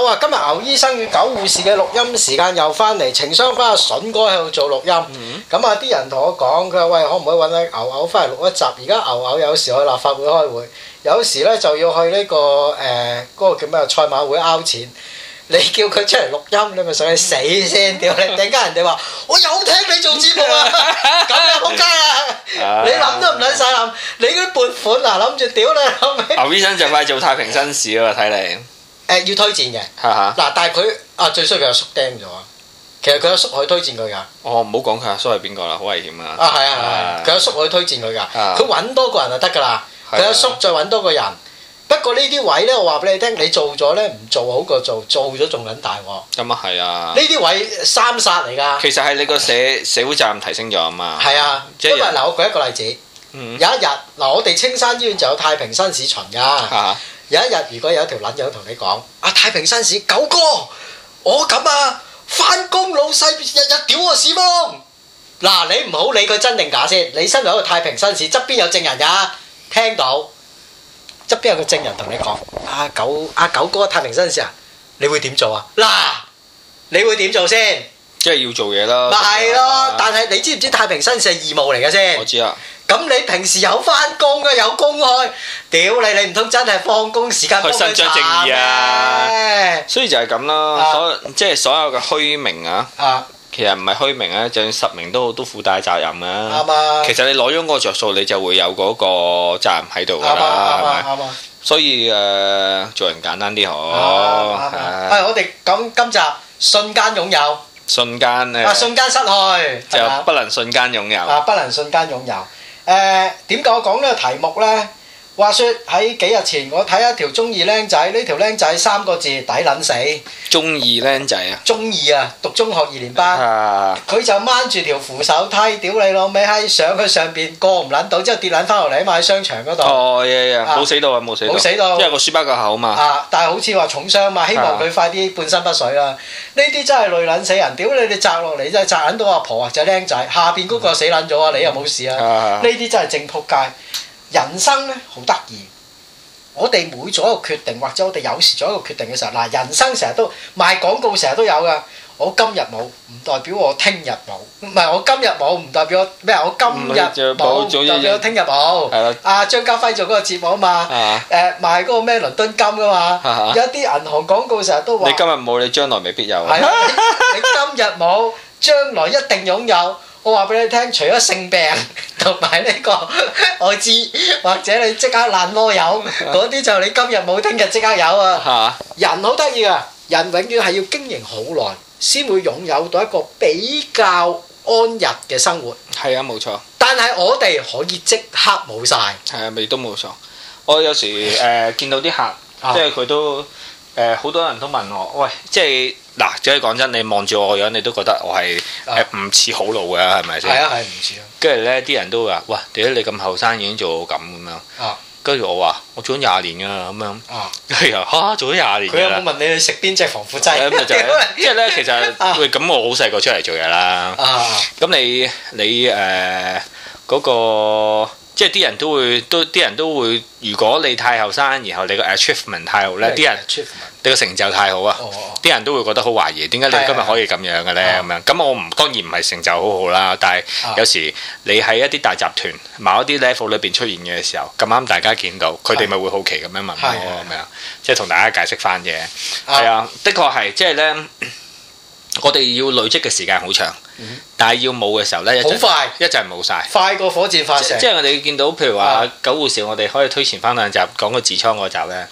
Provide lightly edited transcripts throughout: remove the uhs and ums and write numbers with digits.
話今日牛醫生與狗護士嘅錄音時間又翻嚟，情商翻阿筍哥喺度做錄音。咁啊啲人同我講，佢話喂，可唔可以揾阿牛牛翻嚟錄一集？而家牛牛有時去立法會開會，有時咧就要去呢個嗰個叫咩賽馬會拗錢。你叫佢出嚟錄音，你咪想去死先！屌你！突然間人哋話我有聽你做節目啊，咁啊仆街啊！你諗都唔撚使諗，你嗰啲撥款嗱諗住屌你後尾。 牛醫生就快做太平紳士啦，睇嚟。 要推薦嘅。嗱，但係佢最衰佢阿叔釘咗啊！其實佢阿叔可以推薦佢㗎。 哦，唔好講佢阿叔係邊個啦，好危險啊！ 係啊，佢阿叔可以推薦佢㗎。佢揾多個人就得㗎啦。佢阿叔再揾多個人。不過呢啲位咧，我話俾你聽，你做咗咧唔做好過做咗仲撚大鑊。咁啊係啊！ 呢啲位三殺嚟㗎。 其實係你個社會責任提升咗啊嘛。 係啊，因為嗱，我舉一個例子。有一日嗱，我哋青山醫院就有太平紳士巡㗎。有一日，如果有一條撚樣同你講，太平紳士九哥，我咁啊，翻工老細日日屌我屎窿。嗱，你唔好理佢真定假先，你身為一個太平紳士，側邊有證人㗎，聽到。側邊有個證人同你講：九哥太平紳士啊，你會點做啊？嗱，你會點做先？ 即係要做嘢啦。咪係咯，但係你知唔知太平紳士係義務嚟嘅先？ 我知啊。 咁你平時有翻工嘅，有公開，屌你唔通真係放工時間幫佢伸張正義啊？所以就係咁啦，即係所有嘅虛名啊。其實唔係虛名啊，就算實名都附帶責任啊。啱啊！其實你攞咗嗰個着數，你就會有嗰個責任喺度㗎啦，係咪？啱啊！所以做人簡單啲好。 我哋講今集瞬間擁有。瞬間瞬間失去。 就不能瞬間擁有。 不能瞬間擁有。點解我講呢個題目呢？話説喺幾日前，我睇一條中二僆仔，呢條僆仔3個字抵撚死。 中二僆仔啊！ 中二啊，讀中學2年班。佢就掹住條扶手梯，屌你老味閪上去上邊過唔撚到，之後跌撚翻落嚟，喺商場嗰度。 冇死到啊！冇死到。因為個書包個口嘛。 但係好似話重傷嘛，希望佢快啲半身不遂啦。呢啲真係累撚死人，屌你砸落嚟真係砸撚到阿婆啊！就僆仔，下邊嗰個死撚咗啊！你又冇事啊？呢啲真係正仆街。人生咧好得意，我哋每做一個決定，或者我哋有時做一個決定嘅時候，嗱，人生成日都賣廣告，成日都有噶。我今日冇，唔代表我聽日冇，唔係我今日冇，唔代表咩？我今日冇，唔代表我聽日冇。張家輝做嗰個節目啊嘛，賣嗰個咩倫敦金噶嘛，有啲銀行廣告成日都話：你今日冇，你將來未必有。係啊，你今日冇，將來一定擁有。我話俾你聽，除咗性病同埋呢個愛滋，或者你即刻爛囉柚嗰啲，就你今日冇，聽日即刻有啊！人好得意噶，人永遠係要經營好耐，先會擁有到一個比較安逸嘅生活。係啊，冇錯。但係我哋可以即刻冇晒。係啊，未都冇錯。我有時見到啲客，即係佢都好多人都問我，喂，即係。嗱，即係講真，你望住我個樣，你都覺得我係唔似好老嘅，係咪先？係啊，係唔似啊。跟住咧，啲人都話：哇，點解你咁後生已經做到咁樣？跟住我話：我做咗20年㗎咁樣。跟住做咗20年。佢有冇問你食邊隻防腐劑？即係咧，其實喂，咁我好細個出嚟做嘢啦。咁你嗰個。即係啲人都會，如果你太後生，然後你個 achievement 太好咧，啲人你個成就太好啊，啲人都會覺得好懷疑，點解你今日可以咁樣嘅咧？咁樣咁我當然唔係成就好好啦，但係有時你喺一啲大集團某一啲 level 裏邊出現嘅時候，咁啱大家見到，佢哋咪會好奇咁樣問我咁樣，即係同大家解釋翻嘅。係啊，的確係，即係咧，我哋要累積嘅時間好長。但係要冇嘅時候咧，好快一陣冇晒，快過火箭發射。即係我哋見到，譬如話狗護士，我哋可以推前翻2集講個痔瘡嗰集咧。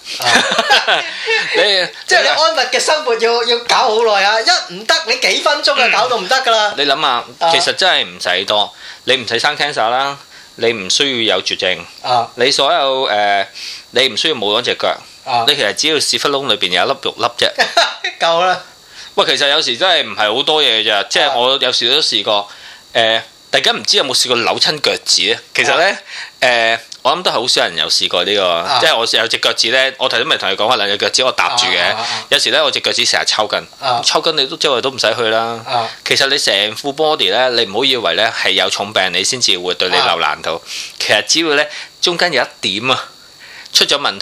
即係你安逸嘅生活要搞好耐啊！一唔得你幾分鐘就搞到唔得㗎啦。你諗下，其實真係唔使多，你唔使生 cancer 啦，你唔需要有絕症，你所有你唔需要冇咗隻腳，你其實只要屎忽窿裏邊有一粒肉粒啫，夠啦。喂，其實有時真係唔係好多嘢咋，即係我有時都試過，大家唔知有冇試過扭親腳趾咧？其實咧，我諗都係好少人有試過呢個，即係我有隻腳趾咧，我頭先咪同你講話兩隻腳趾我搭住嘅，有時咧我隻腳趾成日抽筋，你都周圍都唔使去啦。其實你成副 body 咧，你唔好以為咧係有重病你先至會對你留難到，其實只要咧中間有一點啊出咗問題。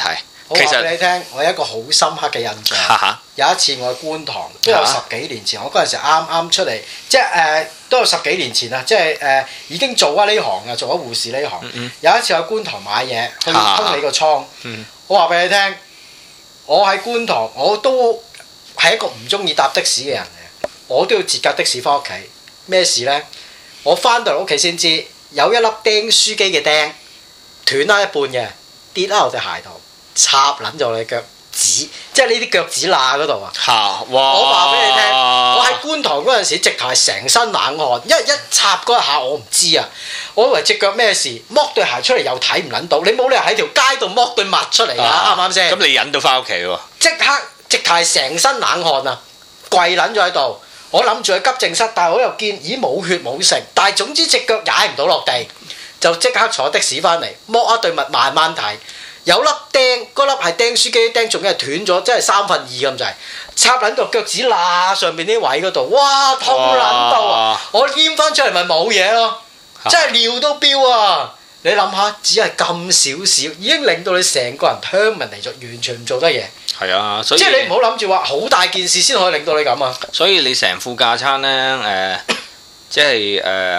我話俾你聽，我有一個好深刻嘅印象。有一次我去觀塘，都有10幾年前，我嗰陣時啱啱出嚟，即係都有10幾年前啦，即係已經做咗呢行啊，做咗護士呢行。有一次去觀塘買嘢，去通你個倉。我話俾你聽，我喺觀塘，我都係一個唔中意搭的士嘅人嚟，我都要截架的士翻屋企。咩事呢？我翻到嚟屋企先知，有一粒釘書機嘅釘斷咗一半嘅，跌喺我隻鞋度，插撚咗你腳趾，即係呢啲腳趾罅嗰度啊！我話俾你聽，我喺觀塘嗰陣時，直頭係成身冷汗，一插嗰一下我唔知啊！我以為隻腳咩事，剝對鞋出嚟又睇唔撚到，你冇理由喺條街度剝對襪出嚟㗎，啱唔啱先？ 咁你忍到翻屋企喎？ 即刻直頭係成身冷汗啊！跪撚咗喺度。我諗住去急症室，但係我又見咦冇血冇成，但係總之隻腳踩唔到落地，就即刻坐的士翻嚟，剝一對襪慢慢睇，有粒釘，嗰粒係釘書機釘，仲要係斷咗，即係2/3咁滯，插撚到腳趾罅上邊啲位嗰度，哇痛撚到啊！我閹翻出嚟咪冇嘢咯，真係尿都飆啊！你諗下，只係咁少少，已經令到你成個人鄉民嚟咗，完全唔做得嘢。 係啊，所以即係你唔好諗住話好大件事先可以令到你咁啊！ 所以你成副架撐呢，即係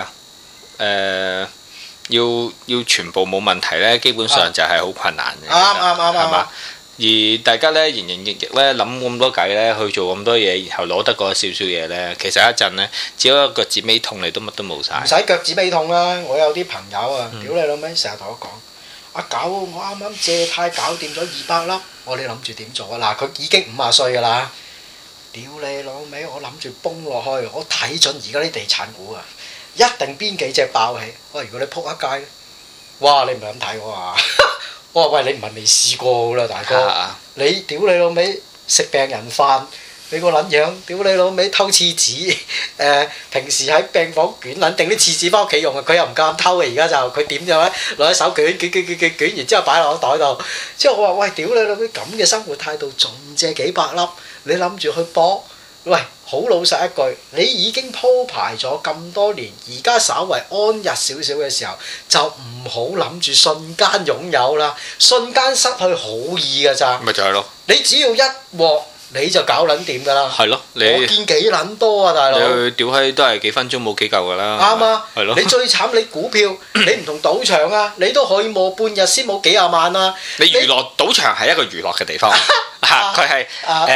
要全部冇問題呢，基本上就係好困難嘅。啱，係嘛？而大家呢，營營役役呢，諗咁多計呢，去做咁多嘢，然後攞得嗰少少嘢呢，其實一陣呢，只要一個腳趾尾痛，你都乜都冇晒。 唔使腳趾尾痛啦！我有啲朋友啊，屌你老味，成日同我講。阿狗，我啱啱借貸搞掂咗200粒，我哋諗住點做啊？嗱，佢已經50歲㗎啦，屌你老味，我諗住崩落去，我睇準而家啲地產股啊，一定邊幾隻爆起。我話如果你撲一街，哇！你唔係咁睇我啊？我話喂，你唔係未試過㗎啦，大哥，你屌你老味食病人飯。你個撚樣，屌你老味偷廁紙，平時喺病房捲撚定啲廁紙翻屋企用啊，佢又唔夠膽偷嘅，而家就佢點咗咧，攞喺手捲，然之後擺落個袋度。之後我話喂，屌你老味咁嘅生活態度，仲借幾百粒，你諗住去搏？喂，好老實一句，你已經鋪排咗咁多年，而家稍為安逸少少嘅時候，就唔好諗住瞬間擁有啦，瞬間失去好易㗎咋。 咪就係咯， 你只要一鑊。你就搞撚掂㗎啦！ 係咯，我見幾撚多啊，大佬！ 你去屌閪都係幾分鐘冇幾嚿㗎啦。 啱啊！ 係咯。 你最慘，你股票你唔同賭場啊，你都可以磨半日先冇幾廿萬啊！ 你娛樂賭場係一個娛樂嘅地方，佢係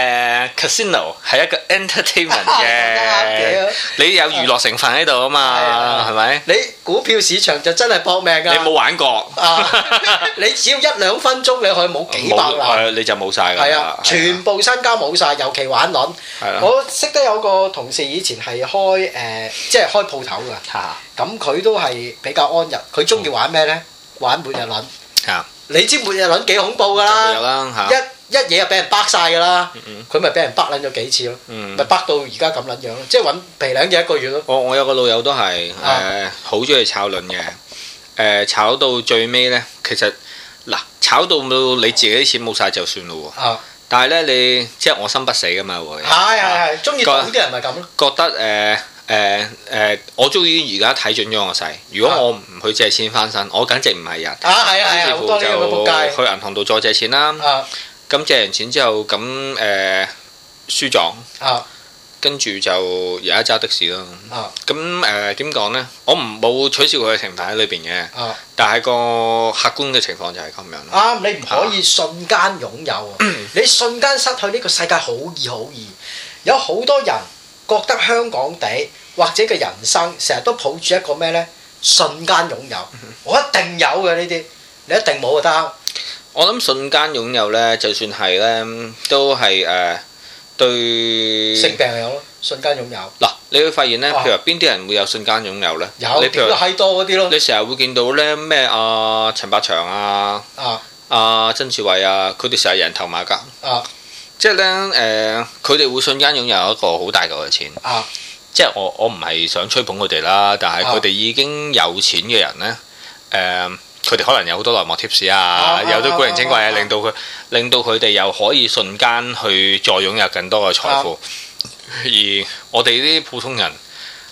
casino 係一個 entertainment 嘅。你有娛樂成分喺度啊嘛，係咪？ 你股票市場就真係搏命㗎。 你冇玩過。 你只要1-2分鐘，你可以冇幾百萬。 你就冇晒㗎。 係啊，全部身家冇晒，尤其玩輪。我識得有個同事以前係開即係開鋪頭㗎。咁佢都係比較安逸，佢中意玩咩呢？玩末日輪。你知末日輪幾恐怖㗎啦？一嘢就俾人崩晒㗎啦。佢咪俾人崩撚咗幾次咯？咪崩到而家咁撚樣咯，即係揾皮兩嘢1個月咯。 我有個老友都係好中意炒輪嘅。炒到最尾呢，其實嗱炒到你自己啲錢冇晒就算咯喎。但係咧，你即係我心不死㗎嘛會。係，中意賭啲人咪咁咯。覺得我終於而家睇準咗我勢。如果我唔去借錢翻身，我簡直唔係人。 係，好多呢個仆街。 去銀行度再借錢啦。咁借完錢之後，咁輸咗。跟住就有一揸的士咯。咁點講呢？我冇取笑佢嘅成分喺裏邊嘅。但係個客觀嘅情況就係咁樣。 你唔可以瞬間擁有。你瞬間失去呢個世界好易好易。有好多人覺得香港地或者嘅人生成日都抱住一個咩呢？瞬間擁有。我一定有嘅呢啲，你一定冇就得。 我諗瞬間擁有呢，就算係呢，都係對性病有咯，瞬間擁有。嗱， 你會發現咧，譬如話邊啲人會有瞬間擁有咧？ 有，你譬如閪多嗰啲咯。你成日會見到咧咩陳百祥啊、曾志偉啊，佢哋成日人頭馬甲。即係咧佢哋會瞬間擁有一個好大嚿嘅錢。即係我唔係想吹捧佢哋啦，但係佢哋已經有錢嘅人咧，佢哋可能有好多內幕貼士啊，有啲古靈精怪嘢，令到佢哋又可以瞬間去再擁有更多嘅財富，而我哋啲普通人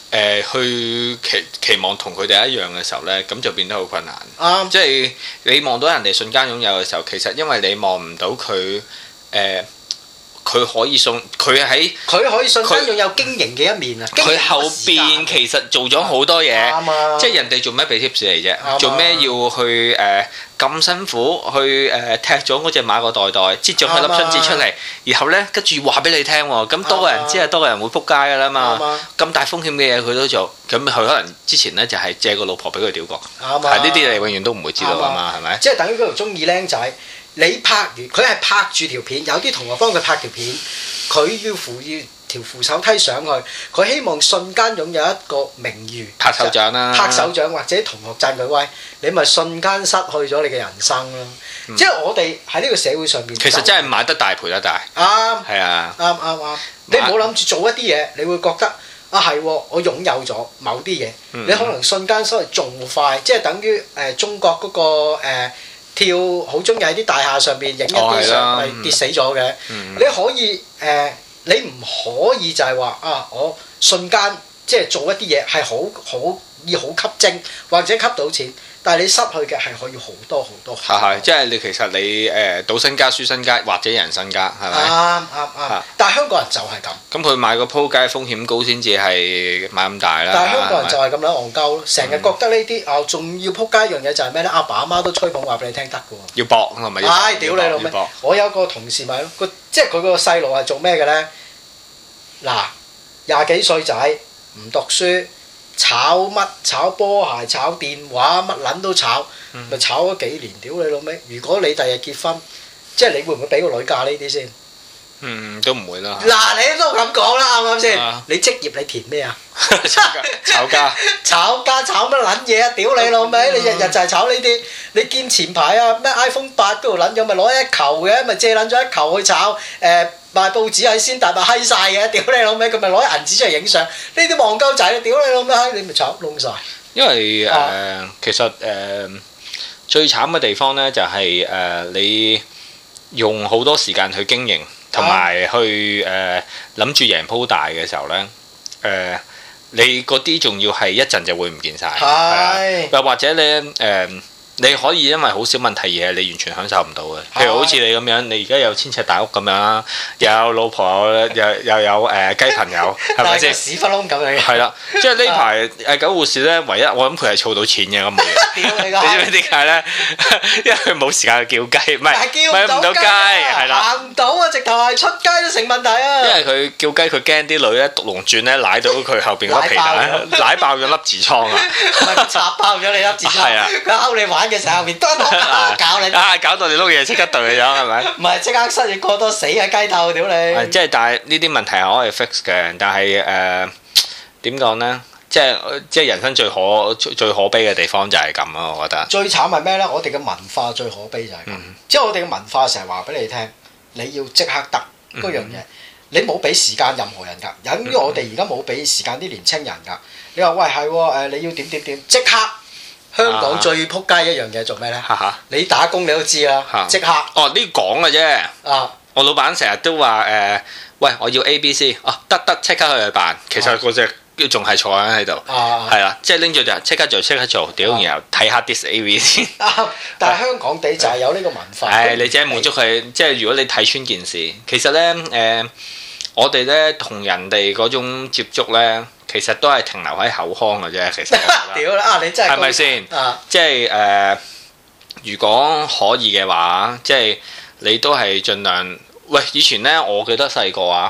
去期望同佢哋一樣嘅時候呢，咁就變得好困難。即係你望到人哋瞬間擁有嘅時候，其實因為你望唔到佢佢可以可以瞬間擁有經營嘅一面啊！佢後邊其實做咗好多嘢，即係人哋做咩俾貼士嚟啫？做咩要去咁辛苦去踢咗嗰隻馬個袋袋，擠咗佢粒春子出嚟，然後呢跟住話俾你聽喎，咁多個人知係多個人會撲街㗎啦嘛！咁大風險嘅嘢佢都做，咁佢可能之前呢就係借個老婆俾佢屌過，係呢啲你永遠都唔會知道㗎嘛，係咪？ 即係等於嗰條中意僆仔。你拍完，佢係拍住條片，有啲同學幫佢拍條片，佢要扶條扶手梯上去，佢希望瞬間擁有一個名譽， 拍手掌啦， 拍手掌或者同學讚佢威，你咪瞬間失去咗你嘅人生咯。即係我哋喺呢個社會上邊， 其實真係買得大賠得大。 啱， 係啊， 啱。你唔好諗住做一啲嘢，你會覺得係我擁有咗某啲嘢，你可能瞬間失去仲快，即係等於中國嗰個跳好中意喺啲大廈上邊影一啲相，咪跌死咗嘅。你可以你唔可以就係話我瞬間即係做一啲嘢係好吸睛或者吸到錢，但係你失去嘅係可以好多好多。 係，即係你其實你賭身家輸身家或者人身家係咪？ 啱。但係香港人就係咁。咁佢買個鋪街風險高先至係買咁大啦。 但係香港人就係咁樣戇鳩咯，成日覺得呢啲仲要撲街一樣嘢就係咩咧？阿爸阿媽都吹捧話俾你聽得嘅喎。 要搏係咪？ 屌你老味！我有個同事咪咯，即係佢個細路係做咩嘅咧？嗱，20幾歲仔唔讀書。炒乜？炒波鞋、炒電話，乜撚都炒，咪炒咗幾年？屌你老味！如果你第日結婚，即係你會唔會俾個女嫁呢啲先？ 都唔會啦。 嗱，你都咁講啦，啱唔啱先？你職業你填咩啊？ 炒家。炒乜撚嘢啊？屌你老味！你日日就係炒呢啲。你見前排咩 iPhone 8嗰度撚咗，咪攞一球嘅，咪借撚咗一球去炒賣報紙喺先達咪閪曬嘅，屌你老味！佢咪攞銀紙出嚟影相，呢啲戇鳩仔，屌你老味閪，你咪炒窿曬。 因為其實最慘嘅地方呢，就係你用好多時間去經營，同埋去諗住贏鋪大嘅時候呢，你嗰啲仲要係一陣就會唔見晒。係。又或者呢你可以因為好少問題嘢，你完全享受唔到嘅。譬如好似你咁樣，你而家有1000尺大屋咁樣啦，又有老婆，又有雞朋友，係咪先？ 屎忽窿咁樣。 係啦，即係呢排狗護士咧，唯一我諗佢係儲到錢嘅咁嘅嘢。 屌你你知唔知點解咧？因為佢冇時間去叫雞，唔係唔到雞，係啦。 行唔到啊！直頭係出街都成問題啊！ 因為佢叫雞，佢驚啲女咧獨龍轉咧舐到佢後邊嗰皮蛋，舐爆咗粒痔瘡啊！ 唔係插爆咗你粒痔瘡。係啊！佢睺你玩嘅時候，面都搞你。 搞到你碌嘢即刻對咗，係咪？ 唔係即刻失業過多死喺雞頭，屌你！ 即係但係呢啲問題係可以 fix 嘅，但係點講呢？即係人生最可悲嘅地方就係咁咯，我覺得。最慘係咩呢？我哋嘅文化最可悲就係咁，即係我哋嘅文化成日話俾你聽，你要即刻得嗰樣嘢，你冇俾時間任何人㗎。由於我哋而家冇俾時間啲年青人㗎，你話喂係喎你要點即刻。香港最撲街一樣嘢做咩呢？你打工你都知啦，即刻。 哦，呢講嘅啫。我老闆成日都話喂，我要 A、B、C， 得即刻去辦。其實嗰隻仲係坐喺度，係啦，即係拎住就即刻做，屌，然後睇下 dis AV 先。 但係香港地就係有呢個文化。 你只係滿足佢，即係如果你睇穿件事，其實呢，我哋呢同人哋嗰種接觸呢。其實都係停留喺口腔嘅啫，其實。 屌啦！你真係。係咪先？即係如果可以嘅話，即係你都係盡量。喂，以前呢，我記得細個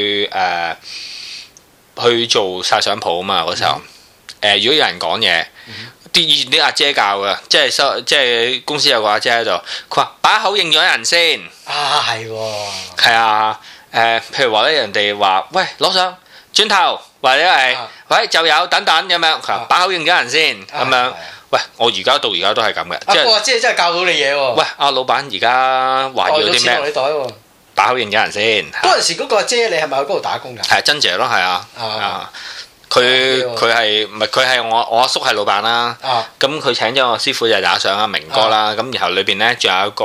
去做晒相鋪啊嘛，嗰時候。如果有人講嘢，以前啲阿姐教嘅，即係公司有個阿姐喺度，佢話把口認咗人先。 係喎。係啊，譬如話咧，人哋話喂攞相。轉頭或者係喂就有等等咁樣，把口認咗人先咁樣。喂，我而家到而家都係咁嘅。 即係真係教到你嘢喎。 喂，阿老闆而家話要啲咩？ 你袋喎。 把口認咗人先。 嗰陣時嗰個阿姐，你係咪去嗰度打工㗎？ 係珍姐咯，係啊。佢係我阿叔係老闆啦。咁佢請咗我師傅就打上阿明哥啦。咁然後裏邊咧仲有一個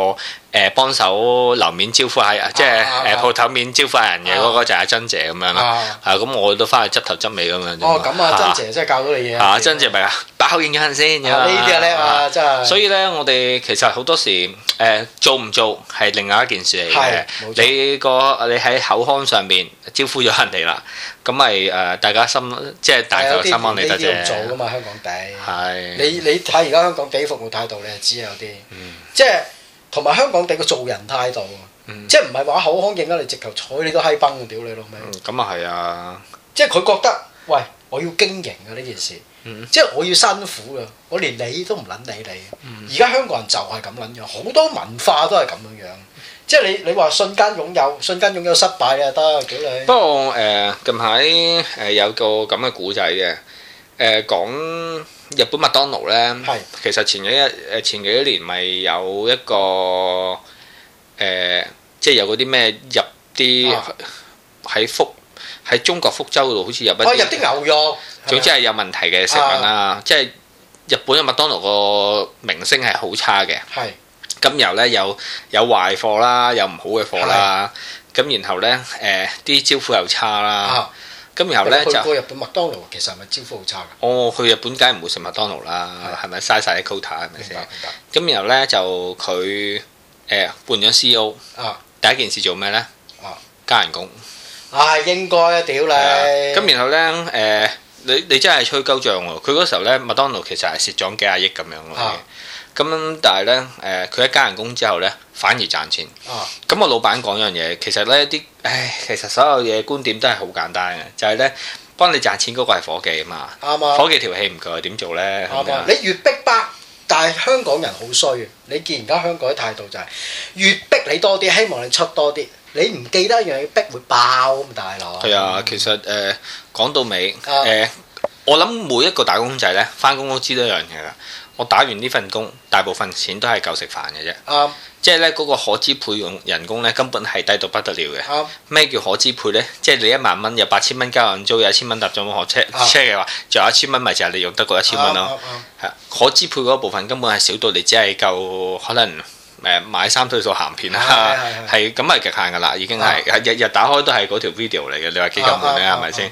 幫手樓面招呼下，即係鋪頭面招呼下人嘅嗰個就係阿珍姐咁樣啦。咁我都翻去執頭執尾咁樣。 咁啊，珍姐真係教到你嘢。 珍姐咪把口應咗人先。 呢啲啊叻啊，真係。 所以咧，我哋其實好多時做唔做係另外一件事嚟嘅。你喺口腔上面招呼咗人哋啦，咁咪大家即係大家心安理得啫。 唔做噶嘛，香港地。 係。 你睇而家香港地服務態度，你就知有啲。即係。同埋香港地個做人態度，即係唔係話口腔應啊，你直頭睬你都閪崩嘅，屌你老味！ 咁啊係啊！ 即係佢覺得，喂，我要經營啊呢件事，即係我要辛苦啊，我連理都唔撚理你。而家香港人就係咁撚樣，好多文化都係咁樣樣。即係你話瞬間擁有失敗啊得，屌你！ 不過近排有個咁嘅古仔嘅，講。日本麥當勞咧，其實前幾年咪有一個即係有嗰啲咩入啲喺中國福州度，好似入一啲入啲牛肉， 總之係有問題嘅食品啦。即係日本嘅麥當勞個名聲係好差嘅。咁然後咧有壞貨啦，有唔好嘅貨啦。咁然後咧啲招呼又差啦。咁然後咧就去過日本麥當勞，其實係咪招呼好差㗎？ 去日本梗係唔會食麥當勞啦，係咪嘥晒啲 quota 係咪先？咁然後咧就佢換咗 CEO，第一件事做咩咧？加人工。 應該啊，屌你！ 咁然後咧你真係吹鳩脹喎！佢嗰時候咧麥當勞其實係蝕咗幾廿億咁樣咯。咁但係咧佢一加人工之後咧反而賺錢。咁我老闆講一樣嘢，其實咧其實所有嘢觀點都係好簡單嘅，就係咧幫你賺錢嗰個係夥計啊嘛。夥計條氣唔夠點做咧？ 你越逼迫，但係香港人好衰。你見而家香港嘅態度就係越逼你多啲，希望你出多啲。你唔記得一樣嘢，逼會爆咁大佬。係啊，其實講到尾我諗每一個打工仔咧，翻工都知道一樣嘢啦。我打完呢份工，大部分錢都係夠食飯嘅啫。即係咧嗰個可支配用人工咧，根本係低到不得了嘅。咩叫可支配咧？即係你1萬蚊有8000蚊交人租，有1000蚊搭咗部車嘅話，仲有1000蚊咪就係你用得嗰1000蚊咯。係可支配嗰部分根本係少到你只係夠可能買3歲數鹹片啦，係咁係極限㗎啦，已經係日日打開都係嗰條 video 嚟嘅。你話幾咁悶咧？係咪先？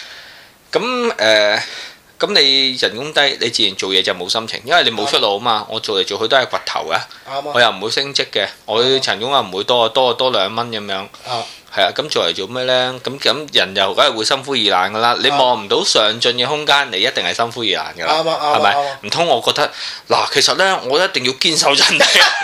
咁你人工低，你自然做嘢就冇心情，因為你冇出路啊嘛。我做嚟做去都係掘頭嘅，我又唔會升職嘅，我人工又唔會多2蚊咁樣。係啊，咁做嚟做咩呢？咁人又梗係會心灰意冷㗎啦。你望唔到上進嘅空間，你一定係心灰意冷㗎啦。係咪？唔通我覺得嗱，其實呢，我一定要堅守陣地。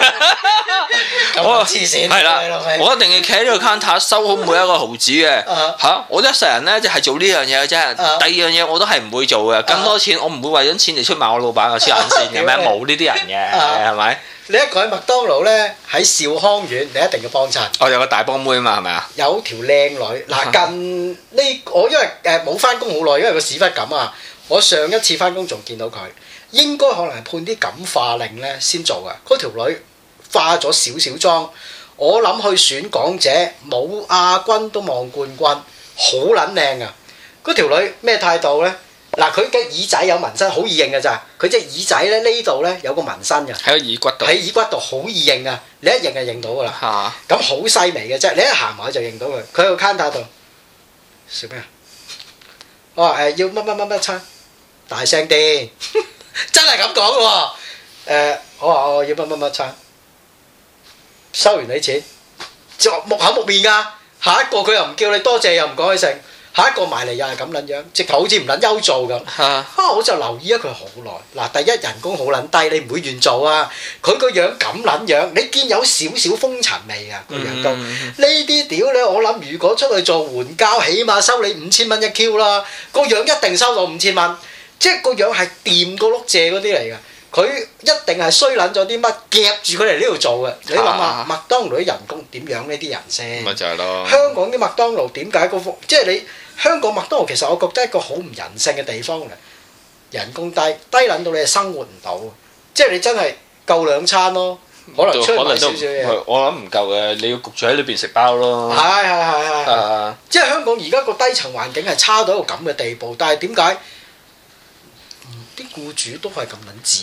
咁黐線係啦， 我一定要企喺呢個 counter 收好每一個毫子嘅嚇。我一世人呢，就係做呢樣嘢嘅啫。第二樣嘢我都係唔會做嘅。咁多錢我唔會為咗錢嚟出賣我老闆嘅黐眼線嘅咩？冇呢啲人嘅係咪？ 你一講麥當勞咧，喺兆康苑，你一定要幫襯。 有個大波妹啊嘛，係咪啊？ 有條靚女嗱，近呢我因為冇翻工好耐，因為個屎忽感啊。我上一次翻工仲見到佢，應該可能係判啲感化令咧先做嘅。嗰條女化咗少少妝，我諗去選港姐冇亞軍都望冠軍，好撚靚啊！嗰條女咩態度咧？嗱，佢嘅耳仔有紋身，好易認㗎咋。佢隻耳仔咧呢度咧有個紋身㗎，喺個耳骨度。喺耳骨度好易認啊！你一認就認到㗎啦。咁好細微嘅啫，你一行埋就認到佢。佢喺個 counter 度食咩啊？我話要乜餐，大聲啲，真係咁講嘅喎。我話我要乜餐，收完你錢，就木口木面㗎。下一個佢又唔叫你多謝，又唔講佢食。下一個埋嚟又係咁撚樣，直頭好似唔撚憂做咁。我就留意咗佢好耐。嗱，第一人工好撚低，你唔會願做啊。佢個樣咁撚樣，你見有少少風塵味㗎個樣都。呢啲屌咧，我諗如果出去做援交，起碼收你5000蚊一 Q 啦。個樣一定收到5000蚊，即係個樣係掂個碌蔗嗰啲嚟㗎。佢一定係衰撚咗啲乜夾住佢嚟呢度做嘅。你諗下麥當勞啲人工點樣呢啲人先？ 咪就係咯。 香港啲麥當勞點解個風？即係你。香港麥當勞其實我覺得係一個好唔人性嘅地方嚟，人工低撚到你係生活唔到，即係你真係夠2餐咯，可能出去買少少嘢。 我諗唔夠嘅，你要焗住喺裏邊食包咯。 係，即係香港而家個低層環境係差到一個咁嘅地步，但係點解啲僱主都係咁撚賤？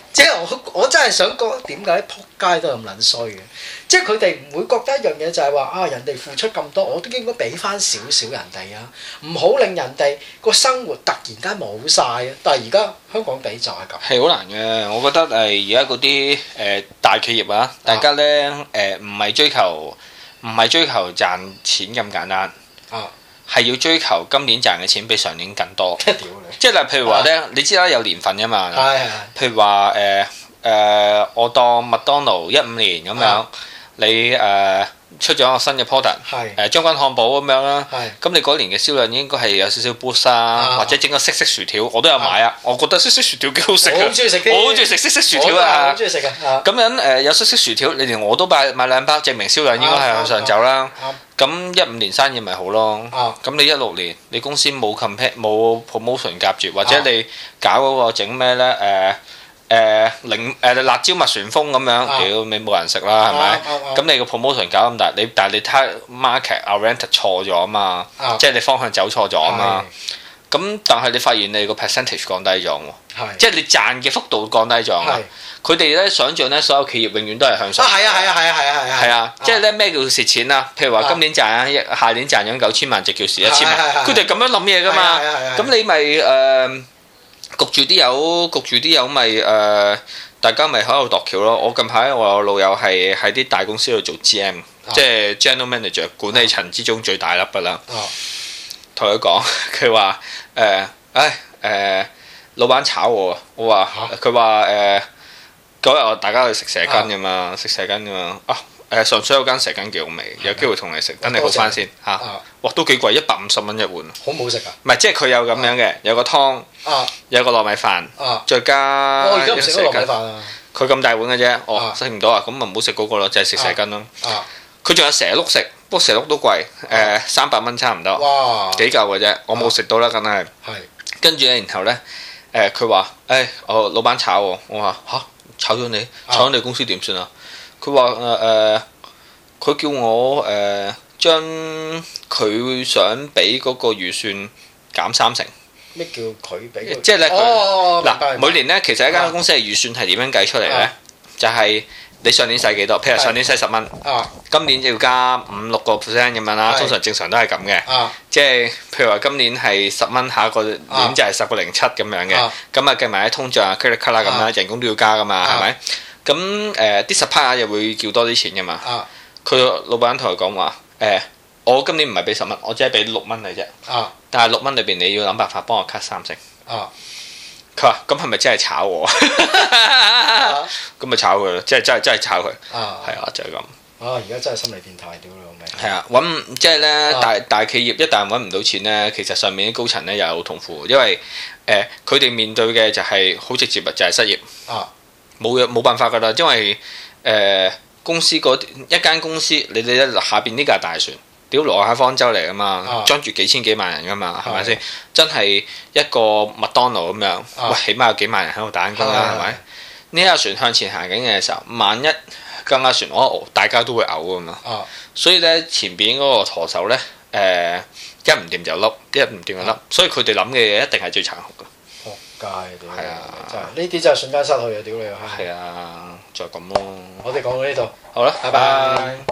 即係我真係想講點解撲街都咁撚衰嘅？即係佢哋唔會覺得一樣嘢就係話啊，人哋付出咁多，我都應該俾翻少少人哋啊！唔好令人哋個生活突然間冇晒啊！但係而家香港地就係咁。係好難嘅，我覺得而家嗰啲大企業啊，大家咧唔係追求賺錢咁簡單。係要追求今年賺嘅錢比上年更多，即係譬如話咧，你知啦，有年份㗎嘛。譬如話我當麥當勞15年咁樣，你出咗個新嘅 product，將軍漢堡咁樣啦。咁你嗰年嘅銷量應該係有少少 boost 啊，或者整個色色薯條，我都有買啊。我覺得色色薯條幾好食嘅，我好中意食色色薯條啊。好中意食啊！咁樣有色色薯條，你連我都買2包，證明銷量應該係向上走啦。咁15年生意咪好咯，咁你16年你公司冇 promotion 夾住，或者你搞嗰個整咩咧辣椒蜜旋風咁樣，屌你冇人食啦係咪？咁你個 promotion 搞咁大，但係你睇 market oriented 錯咗啊嘛，即係你方向走錯咗啊嘛。咁但係你發現你個 percentage 降低咗喎，即係你賺嘅幅度降低咗。佢哋咧想象咧，所有企業永遠都係向上。係啊，即係咧咩叫蝕錢啊？譬如話今年賺下年賺咗9000萬，就叫蝕1000萬。佢哋咁樣諗嘢噶嘛？咁你咪焗住啲友咪大家咪喺度度橋咯。我近排我有老友係喺啲大公司度做 GM，即係 General Manager， 管理層之中最大粒噶啦。同佢講，佢話老闆炒我，我話佢話嗰日大家去食蛇羹㗎嘛，上水有間蛇羹幾好味，有機會同你食，等你好翻先嚇。哇，都幾貴，150蚊一碗。 好唔好食啊？ 唔係，即係佢有咁樣嘅，有個湯，有個糯米飯，再加我而家唔食糯米飯啊。 佢咁大碗嘅啫，食唔到啊，咁咪唔好食嗰個咯，就係食蛇羹咯。佢仲有蛇碌食，不過蛇碌都貴，300蚊差唔多。哇！幾嚿嘅啫，我冇食到啦，梗係。跟住咧，然後咧，佢話：我老闆炒我，我話嚇。炒咗你公司點算啊？佢話佢叫我將佢想俾嗰個預算減30%。 咩叫佢俾？ 即係咧嗱，每年咧其實一間公司嘅預算係點樣計出嚟咧？就係你上年使幾多？譬如上年使10蚊，今年要加5-6%咁樣啦。通常正常都係咁嘅。即係譬如話今年係10蚊，下個年就係10個07咁樣嘅。咁啊計埋啲通脹啊、credit card 啦咁啦，人工都要加噶嘛，係咪？咁啲 supplier 又會叫多啲錢噶嘛。佢老闆同佢講話我今年唔係俾10蚊，我只係俾6蚊你啫。但係6蚊裏邊你要諗辦法幫我 cut 30%。佢話：咁係咪真係炒我？咁咪炒佢咯，真係炒佢。係啊，就係咁。 而家真係心理變態，屌你老味。 係啊，即係咧大企業一旦揾唔到錢咧，其實上面啲高層咧又好痛苦，因為佢哋面對嘅就係好直接，就係失業。冇辦法㗎啦，因為公司一間公司，你哋下邊呢架大船。屌羅海方舟嚟噶嘛，裝住幾千幾萬人噶嘛，係咪先？真係一個麥當勞咁樣，喂，起碼有幾萬人喺度打緊工啦，係咪？呢架船向前行緊嘅時候，萬一更加船大家都會嘔噶嘛。所以咧，前邊嗰個舵手咧，一唔掂就笠，一唔掂就笠，所以佢哋諗嘅嘢一定係最殘酷噶。 撲街屌！係啊，真係呢啲真係瞬間失去啊！屌你啊！ 係啊，就咁咯。 我哋講到呢度， 好啦，拜拜。